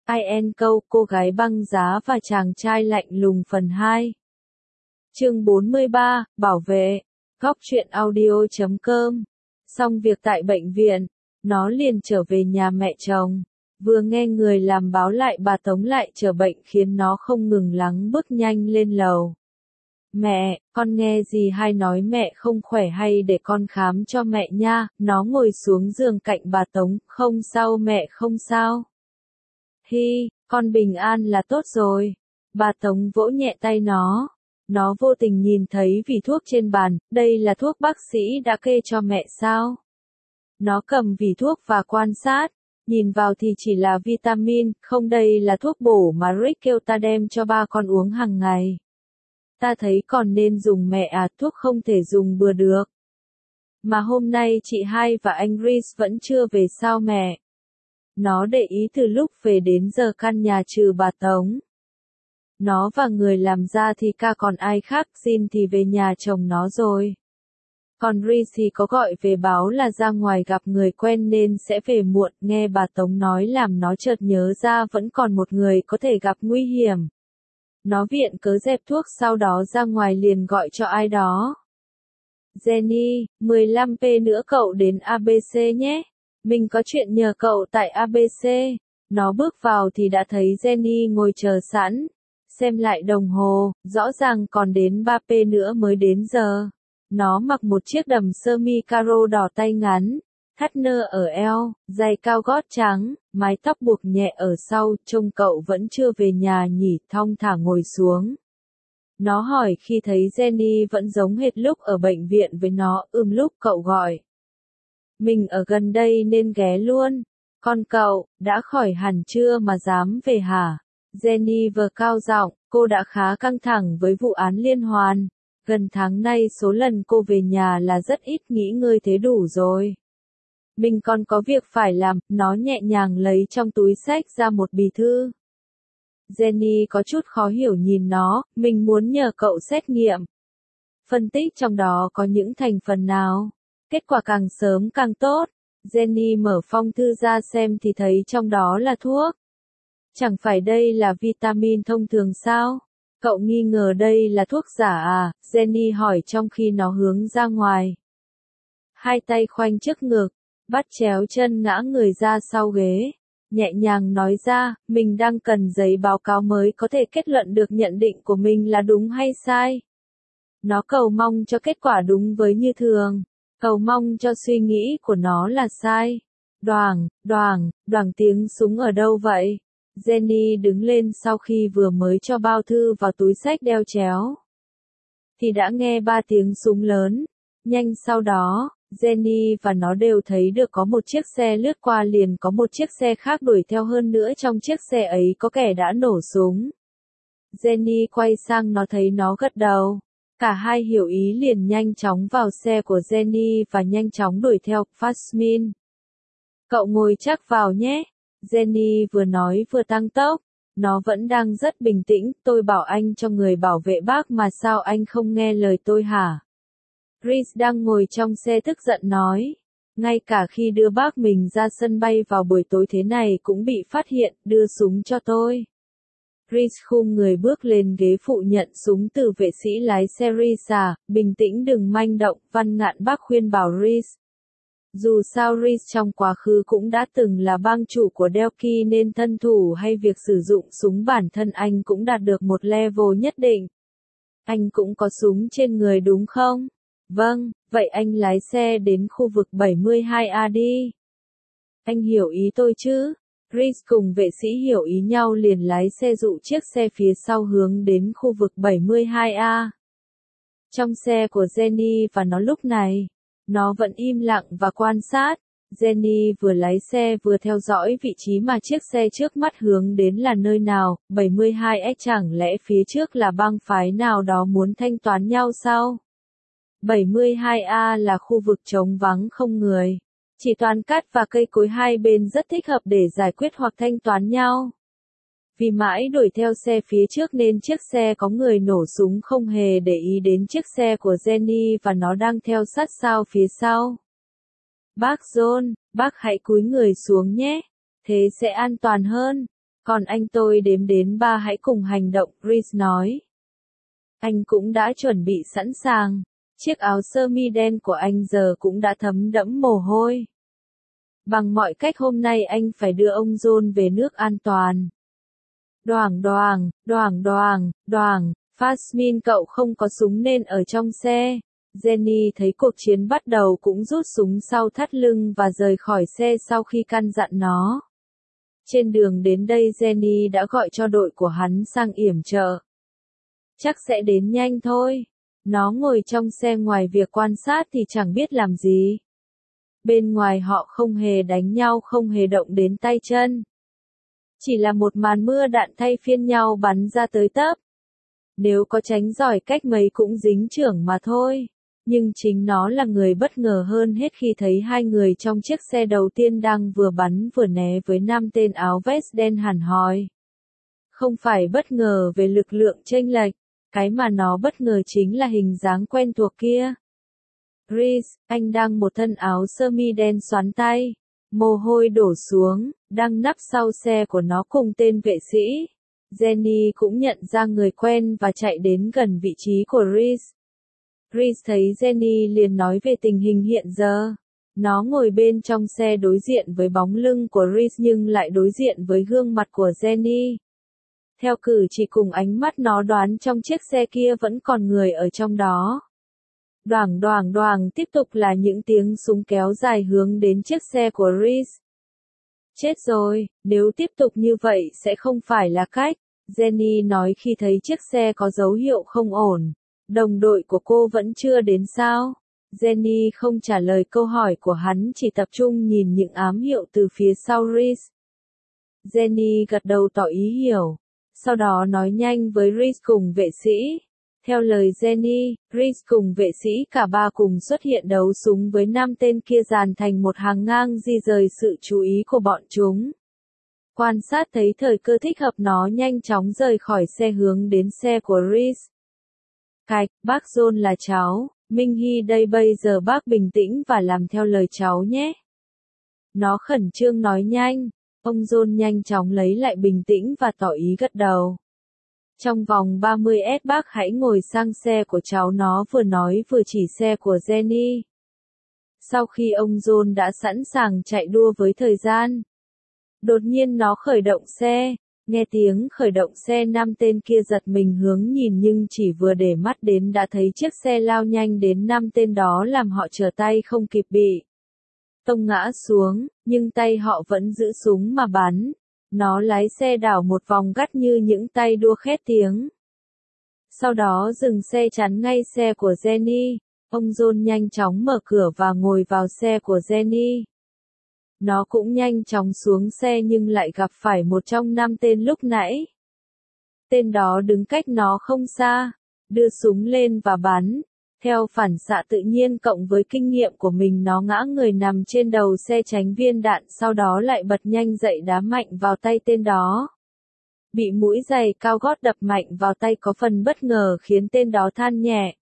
IN câu cô gái băng giá và chàng trai lạnh lùng phần 2. Chương 43, bảo vệ. Góc truyện audio.com. Xong việc tại bệnh viện, nó liền trở về nhà mẹ chồng. Vừa nghe người làm báo lại bà Tống lại trở bệnh khiến nó không ngừng lắng bước nhanh lên lầu. Mẹ, con nghe gì hai nói mẹ không khỏe hay để con khám cho mẹ nha. Nó ngồi xuống giường cạnh bà Tống. Không sao mẹ, không sao. Hi, con bình an là tốt rồi. Bà Tống vỗ nhẹ tay nó. Nó vô tình nhìn thấy vỉ thuốc trên bàn, đây là thuốc bác sĩ đã kê cho mẹ sao? Nó cầm vỉ thuốc và quan sát, nhìn vào thì chỉ là vitamin, không đây là thuốc bổ mà Rick kêu ta đem cho ba con uống hàng ngày. Ta thấy còn nên dùng mẹ à, thuốc không thể dùng bừa được. Mà hôm nay chị hai và anh Reese vẫn chưa về sao mẹ? Nó để ý từ lúc về đến giờ căn nhà trừ bà Tống. Nó và người làm ra thì ca còn ai khác, Jin thì về nhà chồng nó rồi. Còn Reese thì có gọi về báo là ra ngoài gặp người quen nên sẽ về muộn, nghe bà Tống nói làm nó chợt nhớ ra vẫn còn một người có thể gặp nguy hiểm. Nó viện cớ dẹp thuốc sau đó ra ngoài liền gọi cho ai đó. Jenny, 15p nữa cậu đến ABC nhé. Mình có chuyện nhờ cậu tại ABC. Nó bước vào thì đã thấy Jenny ngồi chờ sẵn. Xem lại đồng hồ, rõ ràng còn đến 3p nữa mới đến giờ. Nó mặc một chiếc đầm sơ mi caro đỏ tay ngắn, thắt nơ ở eo, giày cao gót trắng, mái tóc buộc nhẹ ở sau, trông cậu vẫn chưa về nhà nhỉ, thong thả ngồi xuống. Nó hỏi khi thấy Jenny vẫn giống hệt lúc ở bệnh viện với nó, lúc cậu gọi. Mình ở gần đây nên ghé luôn. Con cậu, đã khỏi hẳn chưa mà dám về hả? Jenny vừa cao giọng, cô đã khá căng thẳng với vụ án liên hoàn. Gần tháng nay số lần cô về nhà là rất ít, nghỉ ngơi thế đủ rồi. Mình còn có việc phải làm, nó nhẹ nhàng lấy trong túi xách ra một bì thư. Jenny có chút khó hiểu nhìn nó, mình muốn nhờ cậu xét nghiệm. Phân tích trong đó có những thành phần nào? Kết quả càng sớm càng tốt. Jenny mở phong thư ra xem thì thấy trong đó là thuốc. Chẳng phải đây là vitamin thông thường sao? Cậu nghi ngờ đây là thuốc giả à? Jenny hỏi trong khi nó hướng ra ngoài. Hai tay khoanh trước ngực, bắt chéo chân ngã người ra sau ghế. Nhẹ nhàng nói ra, mình đang cần giấy báo cáo mới có thể kết luận được nhận định của mình là đúng hay sai. Nó cầu mong cho kết quả đúng với như thường. Cầu mong cho suy nghĩ của nó là sai. Đoàng, đoàng, đoàng tiếng súng ở đâu vậy? Jenny đứng lên sau khi vừa mới cho bao thư vào túi xách đeo chéo. Thì đã nghe 3 tiếng súng lớn. Nhanh sau đó, Jenny và nó đều thấy được có một chiếc xe lướt qua liền có một chiếc xe khác đuổi theo hơn nữa trong chiếc xe ấy có kẻ đã nổ súng. Jenny quay sang nó thấy nó gật đầu. Cả hai hiểu ý liền nhanh chóng vào xe của Jenny và nhanh chóng đuổi theo, Fasmin. Cậu ngồi chắc vào nhé. Jenny vừa nói vừa tăng tốc. Nó vẫn đang rất bình tĩnh, tôi bảo anh cho người bảo vệ bác mà sao anh không nghe lời tôi hả? Reese đang ngồi trong xe tức giận nói. Ngay cả khi đưa bác mình ra sân bay vào buổi tối thế này cũng bị phát hiện, đưa súng cho tôi. Reese khum người bước lên ghế phụ nhận súng từ vệ sĩ lái xe Reese, bình tĩnh đừng manh động, Văn Ngạn bác khuyên bảo Reese. Dù sao Reese trong quá khứ cũng đã từng là bang chủ của Delki nên thân thủ hay việc sử dụng súng bản thân anh cũng đạt được một level nhất định. Anh cũng có súng trên người đúng không? Vâng, vậy anh lái xe đến khu vực 72A đi. Anh hiểu ý tôi chứ? Reese cùng vệ sĩ hiểu ý nhau liền lái xe dụ chiếc xe phía sau hướng đến khu vực 72A. Trong xe của Jenny và nó lúc này, nó vẫn im lặng và quan sát. Jenny vừa lái xe vừa theo dõi vị trí mà chiếc xe trước mắt hướng đến là nơi nào, 72S chẳng lẽ phía trước là bang phái nào đó muốn thanh toán nhau sao? 72A là khu vực trống vắng không người. Chỉ toàn cát và cây cối hai bên rất thích hợp để giải quyết hoặc thanh toán nhau. Vì mãi đuổi theo xe phía trước nên chiếc xe có người nổ súng không hề để ý đến chiếc xe của Jenny và nó đang theo sát sau phía sau. Bác John, bác hãy cúi người xuống nhé. Thế sẽ an toàn hơn. Còn anh tôi đếm đến 3 hãy cùng hành động, Reese nói. Anh cũng đã chuẩn bị sẵn sàng. Chiếc áo sơ mi đen của anh giờ cũng đã thấm đẫm mồ hôi. Bằng mọi cách hôm nay anh phải đưa ông John về nước an toàn. Đoàng đoàng, đoàng đoàng, đoàng, Fasmin cậu không có súng nên ở trong xe. Jenny thấy cuộc chiến bắt đầu cũng rút súng sau thắt lưng và rời khỏi xe sau khi căn dặn nó. Trên đường đến đây Jenny đã gọi cho đội của hắn sang yểm trợ. Chắc sẽ đến nhanh thôi. Nó ngồi trong xe ngoài việc quan sát thì chẳng biết làm gì. Bên ngoài họ không hề đánh nhau, không hề động đến tay chân. Chỉ là một màn mưa đạn thay phiên nhau bắn ra tới tấp. Nếu có tránh giỏi cách mấy cũng dính chưởng mà thôi. Nhưng chính nó là người bất ngờ hơn hết khi thấy hai người trong chiếc xe đầu tiên đang vừa bắn vừa né với 5 tên áo vest đen hẳn hoi. Không phải bất ngờ về lực lượng chênh lệch, cái mà nó bất ngờ chính là hình dáng quen thuộc kia. Reese, anh đang một thân áo sơ mi đen xoắn tay, mồ hôi đổ xuống, đang nấp sau xe của nó cùng tên vệ sĩ. Jenny cũng nhận ra người quen và chạy đến gần vị trí của Reese. Reese thấy Jenny liền nói về tình hình hiện giờ. Nó ngồi bên trong xe đối diện với bóng lưng của Reese nhưng lại đối diện với gương mặt của Jenny. Theo cử chỉ cùng ánh mắt nó đoán trong chiếc xe kia vẫn còn người ở trong đó. Đoàng đoàng đoàng tiếp tục là những tiếng súng kéo dài hướng đến chiếc xe của Reese. Chết rồi, nếu tiếp tục như vậy sẽ không phải là cách, Jenny nói khi thấy chiếc xe có dấu hiệu không ổn. Đồng đội của cô vẫn chưa đến sao? Jenny không trả lời câu hỏi của hắn, chỉ tập trung nhìn những ám hiệu từ phía sau Reese. Jenny gật đầu tỏ ý hiểu. Sau đó nói nhanh với Reese cùng vệ sĩ. Theo lời Jenny, Reese cùng vệ sĩ cả ba cùng xuất hiện đấu súng với 5 tên kia dàn thành một hàng ngang di rời sự chú ý của bọn chúng. Quan sát thấy thời cơ thích hợp nó nhanh chóng rời khỏi xe hướng đến xe của Reese. Cạch, bác John là cháu, Minh Hy đây bây giờ bác bình tĩnh và làm theo lời cháu nhé. Nó khẩn trương nói nhanh, ông John nhanh chóng lấy lại bình tĩnh và tỏ ý gật đầu. Trong vòng 30s bác hãy ngồi sang xe của cháu, nó vừa nói vừa chỉ xe của Jenny. Sau khi ông John đã sẵn sàng chạy đua với thời gian, đột nhiên nó khởi động xe. Nghe tiếng khởi động xe 5 tên kia giật mình hướng nhìn nhưng chỉ vừa để mắt đến đã thấy chiếc xe lao nhanh đến 5 tên đó làm họ trở tay không kịp bị tông ngã xuống, nhưng tay họ vẫn giữ súng mà bắn. Nó lái xe đảo một vòng gắt như những tay đua khét tiếng. Sau đó dừng xe chắn ngay xe của Jenny. Ông John nhanh chóng mở cửa và ngồi vào xe của Jenny. Nó cũng nhanh chóng xuống xe nhưng lại gặp phải một trong 5 tên lúc nãy. Tên đó đứng cách nó không xa, đưa súng lên và bắn. Theo phản xạ tự nhiên cộng với kinh nghiệm của mình, nó ngã người nằm trên đầu xe tránh viên đạn, sau đó lại bật nhanh dậy đá mạnh vào tay tên đó. Bị mũi giày cao gót đập mạnh vào tay có phần bất ngờ khiến tên đó than nhẹ.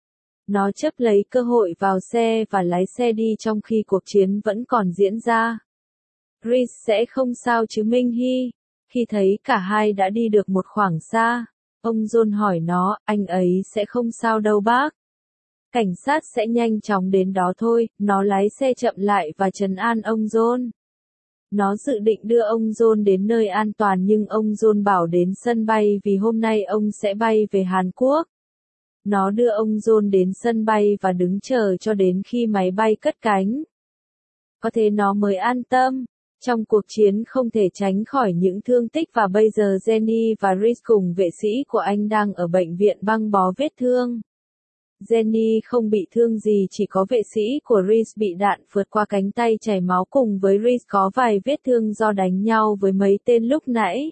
Nó chấp lấy cơ hội vào xe và lái xe đi trong khi cuộc chiến vẫn còn diễn ra. Reese sẽ không sao chứ Minh Hy? Khi thấy cả hai đã đi được một khoảng xa, ông John hỏi nó, anh ấy sẽ không sao đâu bác. Cảnh sát sẽ nhanh chóng đến đó thôi, nó lái xe chậm lại và trấn an ông John. Nó dự định đưa ông John đến nơi an toàn nhưng ông John bảo đến sân bay vì hôm nay ông sẽ bay về Hàn Quốc. Nó đưa ông John đến sân bay và đứng chờ cho đến khi máy bay cất cánh. Có thế nó mới an tâm. Trong cuộc chiến không thể tránh khỏi những thương tích và bây giờ Jenny và Reese cùng vệ sĩ của anh đang ở bệnh viện băng bó vết thương. Jenny không bị thương gì, chỉ có vệ sĩ của Reese bị đạn phượt qua cánh tay chảy máu cùng với Reese có vài vết thương do đánh nhau với mấy tên lúc nãy.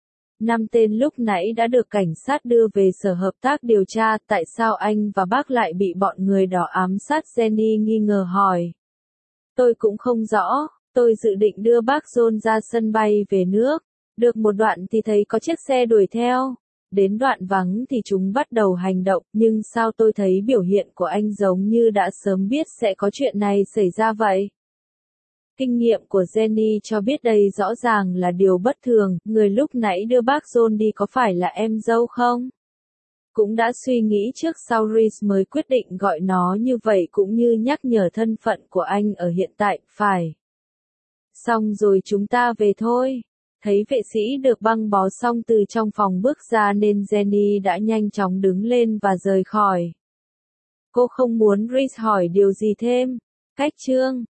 5 tên lúc nãy đã được cảnh sát đưa về sở hợp tác điều tra. Tại sao anh và bác lại bị bọn người đỏ ám sát? Jenny nghi ngờ hỏi. Tôi cũng không rõ, tôi dự định đưa bác John ra sân bay về nước. Được một đoạn thì thấy có chiếc xe đuổi theo. Đến đoạn vắng thì chúng bắt đầu hành động, nhưng sao tôi thấy biểu hiện của anh giống như đã sớm biết sẽ có chuyện này xảy ra vậy? Kinh nghiệm của Jenny cho biết đây rõ ràng là điều bất thường, người lúc nãy đưa bác John đi có phải là em dâu không? Cũng đã suy nghĩ trước sau Reese mới quyết định gọi nó như vậy cũng như nhắc nhở thân phận của anh ở hiện tại, phải. Xong rồi chúng ta về thôi. Thấy vệ sĩ được băng bó xong từ trong phòng bước ra nên Jenny đã nhanh chóng đứng lên và rời khỏi. Cô không muốn Reese hỏi điều gì thêm. Cách chương